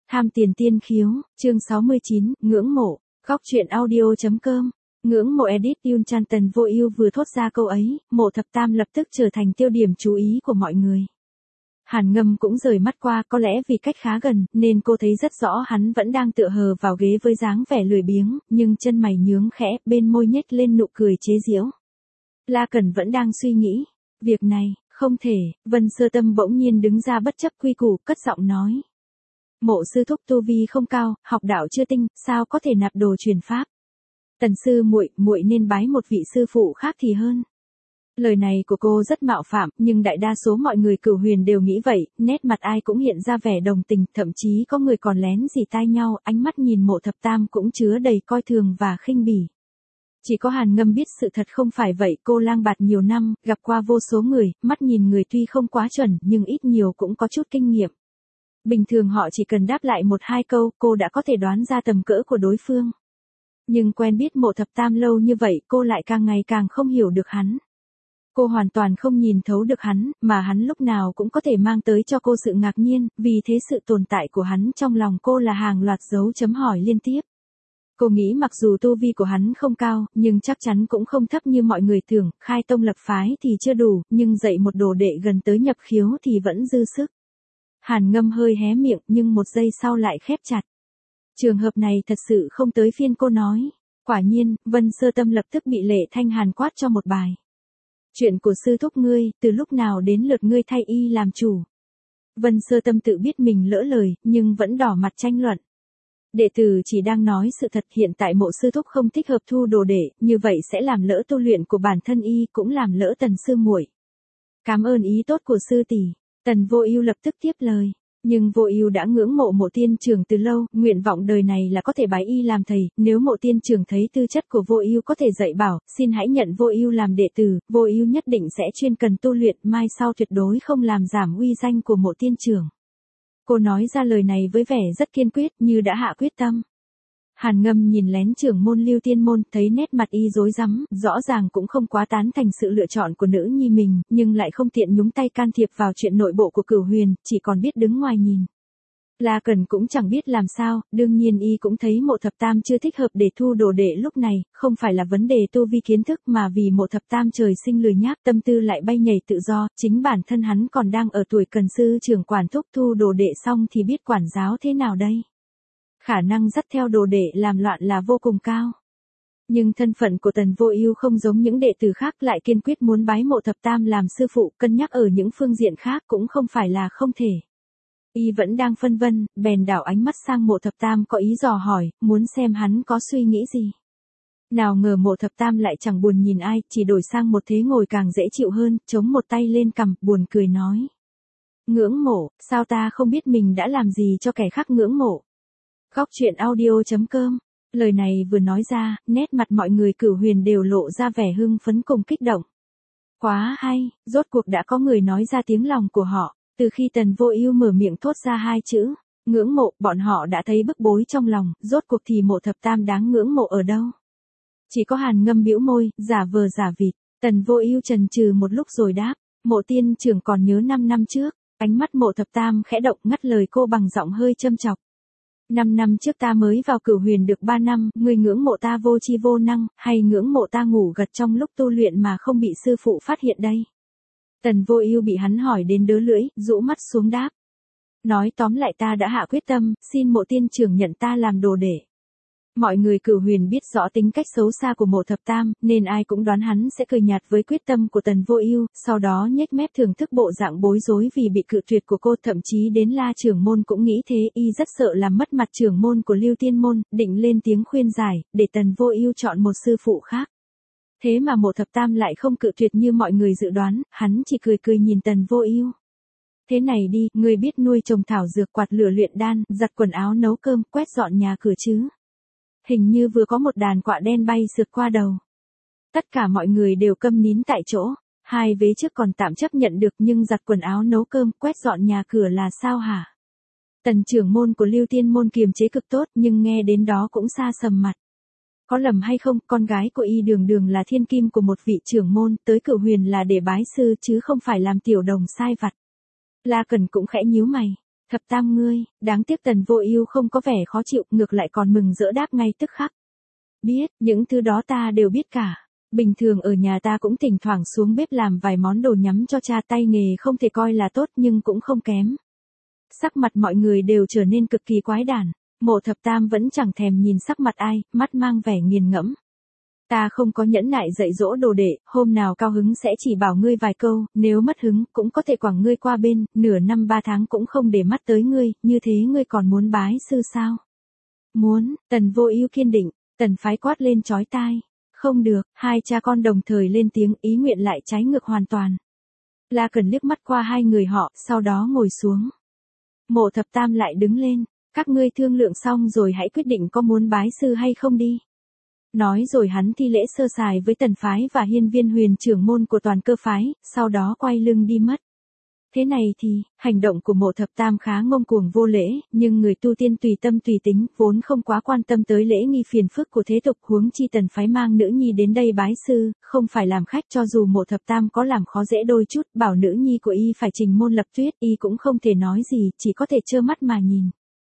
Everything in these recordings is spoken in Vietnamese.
Tham tiền tiên khiếu, chương 69, ngưỡng mộ, góc truyện audio.com, ngưỡng mộ edit Yun Chan. Tần Vô Ưu vừa thốt ra câu ấy, Mộ Thập Tam lập tức trở thành tiêu điểm chú ý của mọi người. Hàn Ngâm cũng rời mắt qua, có lẽ vì cách khá gần, nên cô thấy rất rõ hắn vẫn đang tựa hờ vào ghế với dáng vẻ lười biếng, nhưng chân mày nhướng khẽ, bên môi nhếch lên nụ cười chế giễu. La Cẩn vẫn đang suy nghĩ, việc này, không thể. Vân Sơ Tâm bỗng nhiên đứng ra bất chấp quy củ, cất giọng nói. Mộ sư thúc tu vi không cao, học đạo chưa tinh, sao có thể nạp đồ truyền pháp? Tần sư muội nên bái một vị sư phụ khác thì hơn. Lời này của cô rất mạo phạm, nhưng đại đa số mọi người Cửu Huyền đều nghĩ vậy, nét mặt ai cũng hiện ra vẻ đồng tình, thậm chí có người còn lén rỉ tai nhau, ánh mắt nhìn Mộ Thập Tam cũng chứa đầy coi thường và khinh bỉ. Chỉ có Hàn Ngâm biết sự thật không phải vậy, cô lang bạt nhiều năm, gặp qua vô số người, mắt nhìn người tuy không quá chuẩn nhưng ít nhiều cũng có chút kinh nghiệm. Bình thường họ chỉ cần đáp lại một hai câu, cô đã có thể đoán ra tầm cỡ của đối phương. Nhưng quen biết Mộ Thập Tam lâu như vậy, cô lại càng ngày càng không hiểu được hắn. Cô hoàn toàn không nhìn thấu được hắn, mà hắn lúc nào cũng có thể mang tới cho cô sự ngạc nhiên, vì thế sự tồn tại của hắn trong lòng cô là hàng loạt dấu chấm hỏi liên tiếp. Cô nghĩ mặc dù tu vi của hắn không cao, nhưng chắc chắn cũng không thấp như mọi người tưởng, khai tông lập phái thì chưa đủ, nhưng dạy một đồ đệ gần tới nhập khiếu thì vẫn dư sức. Hàn Ngâm hơi hé miệng, nhưng một giây sau lại khép chặt. Trường hợp này thật sự không tới phiên cô nói. Quả nhiên, Vân Sơ Tâm lập tức bị Lệ Thanh Hàn quát cho một bài. Chuyện của sư thúc ngươi, từ lúc nào đến lượt ngươi thay y làm chủ? Vân Sơ Tâm tự biết mình lỡ lời, nhưng vẫn đỏ mặt tranh luận. Đệ tử chỉ đang nói sự thật, hiện tại Mộ sư thúc không thích hợp thu đồ đệ, như vậy sẽ làm lỡ tu luyện của bản thân y, cũng làm lỡ Tần sư muội. Cảm ơn ý tốt của sư tỷ. Tần Vô Ưu lập tức tiếp lời. Nhưng Vô Ưu đã ngưỡng mộ Mộ tiên trưởng từ lâu, nguyện vọng đời này là có thể bái y làm thầy, nếu Mộ tiên trưởng thấy tư chất của Vô Ưu có thể dạy bảo, xin hãy nhận Vô Ưu làm đệ tử, Vô Ưu nhất định sẽ chuyên cần tu luyện, mai sau tuyệt đối không làm giảm uy danh của Mộ tiên trưởng. Cô nói ra lời này với vẻ rất kiên quyết, như đã hạ quyết tâm. Hàn Ngâm nhìn lén trưởng môn Lưu Tiên môn, thấy nét mặt y rối rắm, rõ ràng cũng không quá tán thành sự lựa chọn của nữ nhi mình, nhưng lại không tiện nhúng tay can thiệp vào chuyện nội bộ của Cửu Huyền, chỉ còn biết đứng ngoài nhìn. La Cẩn cũng chẳng biết làm sao, đương nhiên y cũng thấy Mộ Thập Tam chưa thích hợp để thu đồ đệ lúc này, không phải là vấn đề tu vi kiến thức mà vì Mộ Thập Tam trời sinh lười nhác, tâm tư lại bay nhảy tự do, chính bản thân hắn còn đang ở tuổi cần sư trưởng quản thúc, thu đồ đệ xong thì biết quản giáo thế nào đây? Khả năng dắt theo đồ đệ làm loạn là vô cùng cao. Nhưng thân phận của Tần Vô Ưu không giống những đệ tử khác, lại kiên quyết muốn bái Mộ Thập Tam làm sư phụ, cân nhắc ở những phương diện khác cũng không phải là không thể. Y vẫn đang phân vân, bèn đảo ánh mắt sang Mộ Thập Tam có ý dò hỏi, muốn xem hắn có suy nghĩ gì. Nào ngờ Mộ Thập Tam lại chẳng buồn nhìn ai, chỉ đổi sang một thế ngồi càng dễ chịu hơn, chống một tay lên cằm, buồn cười nói. Ngưỡng mộ, sao ta không biết mình đã làm gì cho kẻ khác ngưỡng mộ? Góc truyện audio.com. Lời này vừa nói ra, nét mặt mọi người Cửu Huyền đều lộ ra vẻ hưng phấn cùng kích động. Quá hay, rốt cuộc đã có người nói ra tiếng lòng của họ. Từ khi Tần Vô Ưu mở miệng thốt ra hai chữ ngưỡng mộ, bọn họ đã thấy bức bối trong lòng, rốt cuộc thì Mộ Thập Tam đáng ngưỡng mộ ở đâu? Chỉ có Hàn Ngâm bĩu môi, giả vờ giả vịt. Tần Vô Ưu chần chừ một lúc rồi đáp, Mộ tiên trưởng còn nhớ 5 năm trước? Ánh mắt Mộ Thập Tam khẽ động, ngắt lời cô bằng giọng hơi châm chọc. 5 năm trước ta mới vào Cửu Huyền được 3 năm, ngươi ngưỡng mộ ta vô tri vô năng, hay ngưỡng mộ ta ngủ gật trong lúc tu luyện mà không bị sư phụ phát hiện đây? Tần Vô Ưu bị hắn hỏi đến đớ lưỡi, rũ mắt xuống đáp. Nói tóm lại ta đã hạ quyết tâm, xin Mộ tiên trưởng nhận ta làm đồ đệ. Mọi người Cửu Huyền biết rõ tính cách xấu xa của Mộ Thập Tam, nên ai cũng đoán hắn sẽ cười nhạt với quyết tâm của Tần Vô Ưu, sau đó nhếch mép thưởng thức bộ dạng bối rối vì bị cự tuyệt của cô, thậm chí đến La trưởng môn cũng nghĩ thế, y rất sợ làm mất mặt trưởng môn của Lưu Tiên môn, định lên tiếng khuyên giải, để Tần Vô Ưu chọn một sư phụ khác. Thế mà Mộ Thập Tam lại không cự tuyệt như mọi người dự đoán, hắn chỉ cười cười nhìn Tần Vô Ưu. Thế này đi, ngươi biết nuôi trồng thảo dược, quạt lửa luyện đan, giặt quần áo nấu cơm, quét dọn nhà cửa chứ? Hình như vừa có một đàn quạ đen bay sượt qua đầu. Tất cả mọi người đều câm nín tại chỗ. Hai vế trước còn tạm chấp nhận được, nhưng giặt quần áo nấu cơm, quét dọn nhà cửa là sao hả? Tần trưởng môn của Lưu Tiên môn kiềm chế cực tốt, nhưng nghe đến đó cũng xa sầm mặt. Có lầm hay không, con gái của y đường đường là thiên kim của một vị trưởng môn, tới Cửu Huyền là để bái sư chứ không phải làm tiểu đồng sai vặt. La Cẩn cũng khẽ nhíu mày. Thập tam ngươi, đáng tiếc Tần Vô Ưu không có vẻ khó chịu, ngược lại còn mừng rỡ đáp ngay tức khắc. Biết, những thứ đó ta đều biết cả. Bình thường ở nhà ta cũng thỉnh thoảng xuống bếp làm vài món đồ nhắm cho cha, tay nghề không thể coi là tốt nhưng cũng không kém. Sắc mặt mọi người đều trở nên cực kỳ quái đản. Mộ Thập Tam vẫn chẳng thèm nhìn sắc mặt ai, mắt mang vẻ nghiền ngẫm. Ta không có nhẫn nại dạy dỗ đồ đệ, hôm nào cao hứng sẽ chỉ bảo ngươi vài câu, nếu mất hứng cũng có thể quẳng ngươi qua bên, nửa năm 3 tháng cũng không để mắt tới ngươi, như thế ngươi còn muốn bái sư sao? Muốn, Tần Vô Ưu kiên định, Tần Phái quát lên chói tai. Không được, hai cha con đồng thời lên tiếng, ý nguyện lại trái ngược hoàn toàn. La Cẩn liếc mắt qua hai người họ, sau đó ngồi xuống. Mộ Thập Tam lại đứng lên, các ngươi thương lượng xong rồi hãy quyết định có muốn bái sư hay không đi. Nói rồi hắn thi lễ sơ sài với Tần Phái và Hiên Viên Huyền trưởng môn của Toàn Cơ phái, sau đó quay lưng đi mất. Thế này thì, hành động của Mộ Thập Tam khá ngông cuồng vô lễ, nhưng người tu tiên tùy tâm tùy tính, vốn không quá quan tâm tới lễ nghi phiền phức của thế tục, huống chi Tần Phái mang nữ nhi đến đây bái sư, không phải làm khách, cho dù Mộ Thập Tam có làm khó dễ đôi chút, bảo nữ nhi của y phải trình môn lập tuyết, y cũng không thể nói gì, chỉ có thể trơ mắt mà nhìn.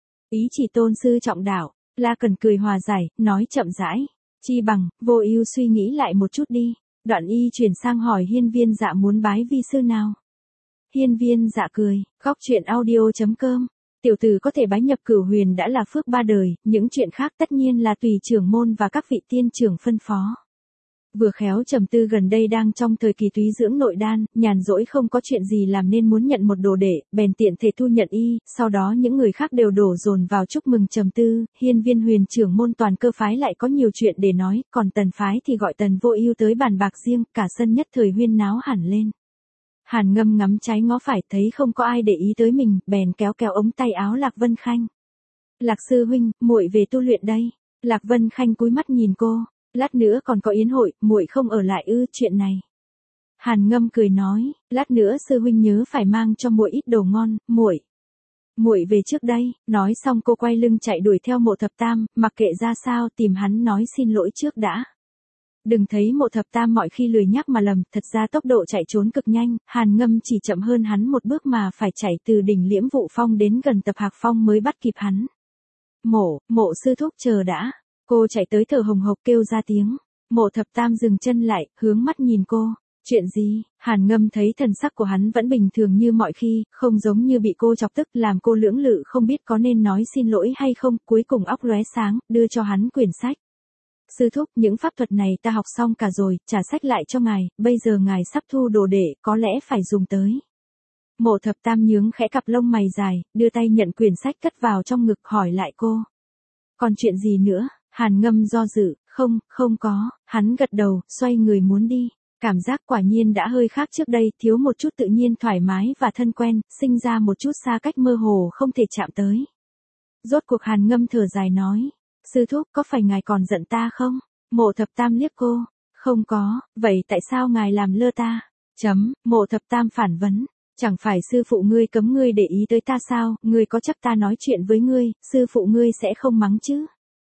Ý chỉ tôn sư trọng đạo, La Cẩn cười hòa giải, nói chậm rãi. Chi bằng, Vô Ưu suy nghĩ lại một chút đi. Đoạn y chuyển sang hỏi Hiên Viên Dạ muốn bái vi sư nào. Hiên Viên Dạ cười, góc chuyện audio.com. Tiểu tử có thể bái nhập Cửu Huyền đã là phước ba đời, những chuyện khác tất nhiên là tùy trưởng môn và các vị tiên trưởng phân phó. Vừa khéo Trầm Tư gần đây đang trong thời kỳ túy dưỡng nội đan, nhàn rỗi không có chuyện gì làm nên muốn nhận một đồ đệ, bèn tiện thể thu nhận y, sau đó những người khác đều đổ dồn vào chúc mừng Trầm Tư, Hiên Viên Huyền trưởng môn Toàn Cơ phái lại có nhiều chuyện để nói, còn Tần phái thì gọi Tần Vô Ưu tới bàn bạc riêng, cả sân nhất thời huyên náo hẳn lên. Hàn Ngâm ngắm trái ngó phải thấy không có ai để ý tới mình, bèn kéo kéo ống tay áo Lạc Vân Khanh. Lạc sư huynh, muội về tu luyện đây. Lạc Vân Khanh cúi mắt nhìn cô. Lát nữa còn có yến hội, muội không ở lại ư? Chuyện này. Hàn Ngâm cười nói, lát nữa sư huynh nhớ phải mang cho muội ít đồ ngon, muội về trước đây. Nói xong cô quay lưng chạy đuổi theo Mộ Thập Tam, mặc kệ ra sao tìm hắn nói xin lỗi trước đã. Đừng thấy Mộ Thập Tam mọi khi lười nhác mà lầm, thật ra tốc độ chạy trốn cực nhanh, Hàn Ngâm chỉ chậm hơn hắn một bước mà phải chạy từ đỉnh Liễm Vụ Phong đến gần Tập Hạc Phong mới bắt kịp hắn. Mộ sư thúc chờ đã. Cô chạy tới thở hồng hộc kêu ra tiếng. Mộ Thập Tam dừng chân lại, hướng mắt nhìn cô. Chuyện gì? Hàn Ngâm thấy thần sắc của hắn vẫn bình thường như mọi khi, không giống như bị cô chọc tức, làm cô lưỡng lự không biết có nên nói xin lỗi hay không, cuối cùng óc lóe sáng, đưa cho hắn quyển sách. Sư thúc, những pháp thuật này ta học xong cả rồi, trả sách lại cho ngài, bây giờ ngài sắp thu đồ đệ, có lẽ phải dùng tới. Mộ Thập Tam nhướng khẽ cặp lông mày dài, đưa tay nhận quyển sách cất vào trong ngực hỏi lại cô. Còn chuyện gì nữa? Hàn Ngâm do dự, không có, hắn gật đầu, xoay người muốn đi. Cảm giác quả nhiên đã hơi khác trước đây, thiếu một chút tự nhiên thoải mái và thân quen, sinh ra một chút xa cách mơ hồ không thể chạm tới. Rốt cuộc Hàn Ngâm thở dài nói, sư thúc có phải ngài còn giận ta không? Mộ Thập Tam liếc cô, không có, vậy tại sao ngài làm lơ ta? Mộ Thập Tam phản vấn, chẳng phải sư phụ ngươi cấm ngươi để ý tới ta sao, ngươi có chắc ta nói chuyện với ngươi, sư phụ ngươi sẽ không mắng chứ?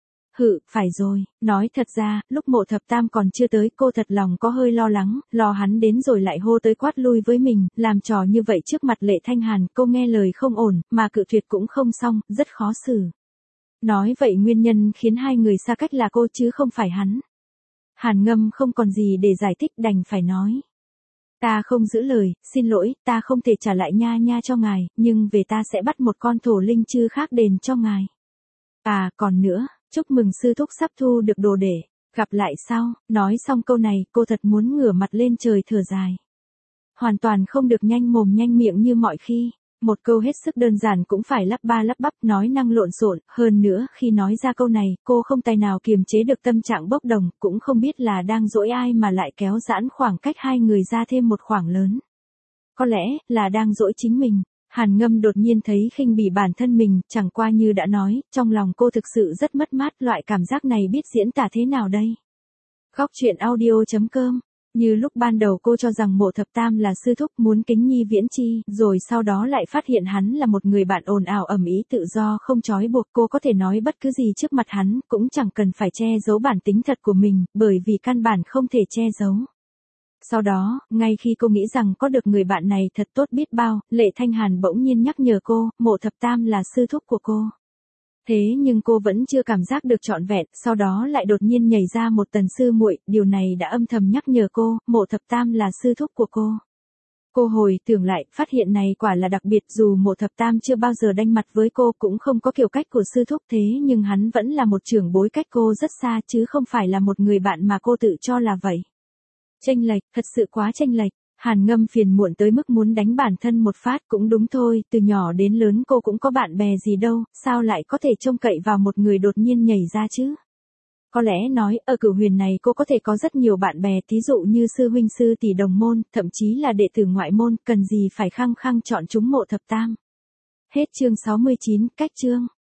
Phải rồi, nói thật ra, lúc Mộ Thập Tam còn chưa tới cô thật lòng có hơi lo lắng, lo hắn đến rồi lại hô tới quát lui với mình, làm trò như vậy trước mặt Lệ Thanh Hàn, cô nghe lời không ổn, mà cự tuyệt cũng không xong, rất khó xử. Nói vậy nguyên nhân khiến hai người xa cách là cô chứ không phải hắn. Hàn Ngâm không còn gì để giải thích đành phải nói. Ta không giữ lời, xin lỗi, ta không thể trả lại nha cho ngài, nhưng về ta sẽ bắt một con thổ linh chư khác đền cho ngài. À, còn nữa. Chúc mừng sư thúc sắp thu được đồ đệ, gặp lại sau. Nói xong câu này, cô thật muốn ngửa mặt lên trời thở dài. Hoàn toàn không được nhanh mồm nhanh miệng như mọi khi. Một câu hết sức đơn giản cũng phải lắp ba lắp bắp, nói năng lộn xộn. Hơn nữa, khi nói ra câu này, cô không tài nào kiềm chế được tâm trạng bốc đồng, cũng không biết là đang dỗi ai mà lại kéo giãn khoảng cách hai người ra thêm một khoảng lớn. Có lẽ là đang dỗi chính mình. Hàn Ngâm đột nhiên thấy khinh bỉ bản thân mình, chẳng qua như đã nói, trong lòng cô thực sự rất mất mát, loại cảm giác này biết diễn tả thế nào đây? Góc chuyện audio.com. Như lúc ban đầu cô cho rằng Mộ Thập Tam là sư thúc muốn kính nhi viễn chi, rồi sau đó lại phát hiện hắn là một người bạn ồn ào ầm ĩ tự do không trói buộc, cô có thể nói bất cứ gì trước mặt hắn, cũng chẳng cần phải che giấu bản tính thật của mình, bởi vì căn bản không thể che giấu. Sau đó, ngay khi cô nghĩ rằng có được người bạn này thật tốt biết bao, Lệ Thanh Hàn bỗng nhiên nhắc nhở cô, Mộ Thập Tam là sư thúc của cô. Thế nhưng cô vẫn chưa cảm giác được trọn vẹn, sau đó lại đột nhiên nhảy ra một Tần sư muội, điều này đã âm thầm nhắc nhở cô, Mộ Thập Tam là sư thúc của cô. Cô hồi tưởng lại, phát hiện này quả là đặc biệt, dù Mộ Thập Tam chưa bao giờ đanh mặt với cô, cũng không có kiểu cách của sư thúc, thế nhưng hắn vẫn là một trưởng bối cách cô rất xa chứ không phải là một người bạn mà cô tự cho là vậy. Chênh lệch, thật sự quá chênh lệch. Hàn Ngâm phiền muộn tới mức muốn đánh bản thân một phát, cũng đúng thôi, từ nhỏ đến lớn cô cũng có bạn bè gì đâu, sao lại có thể trông cậy vào một người đột nhiên nhảy ra chứ? Có lẽ nói, ở Cửu Huyền này cô có thể có rất nhiều bạn bè, thí dụ như sư huynh sư tỷ đồng môn, thậm chí là đệ tử ngoại môn, cần gì phải khăng khăng chọn chúng Mộ Thập Tam. Hết chương 69, cách chương.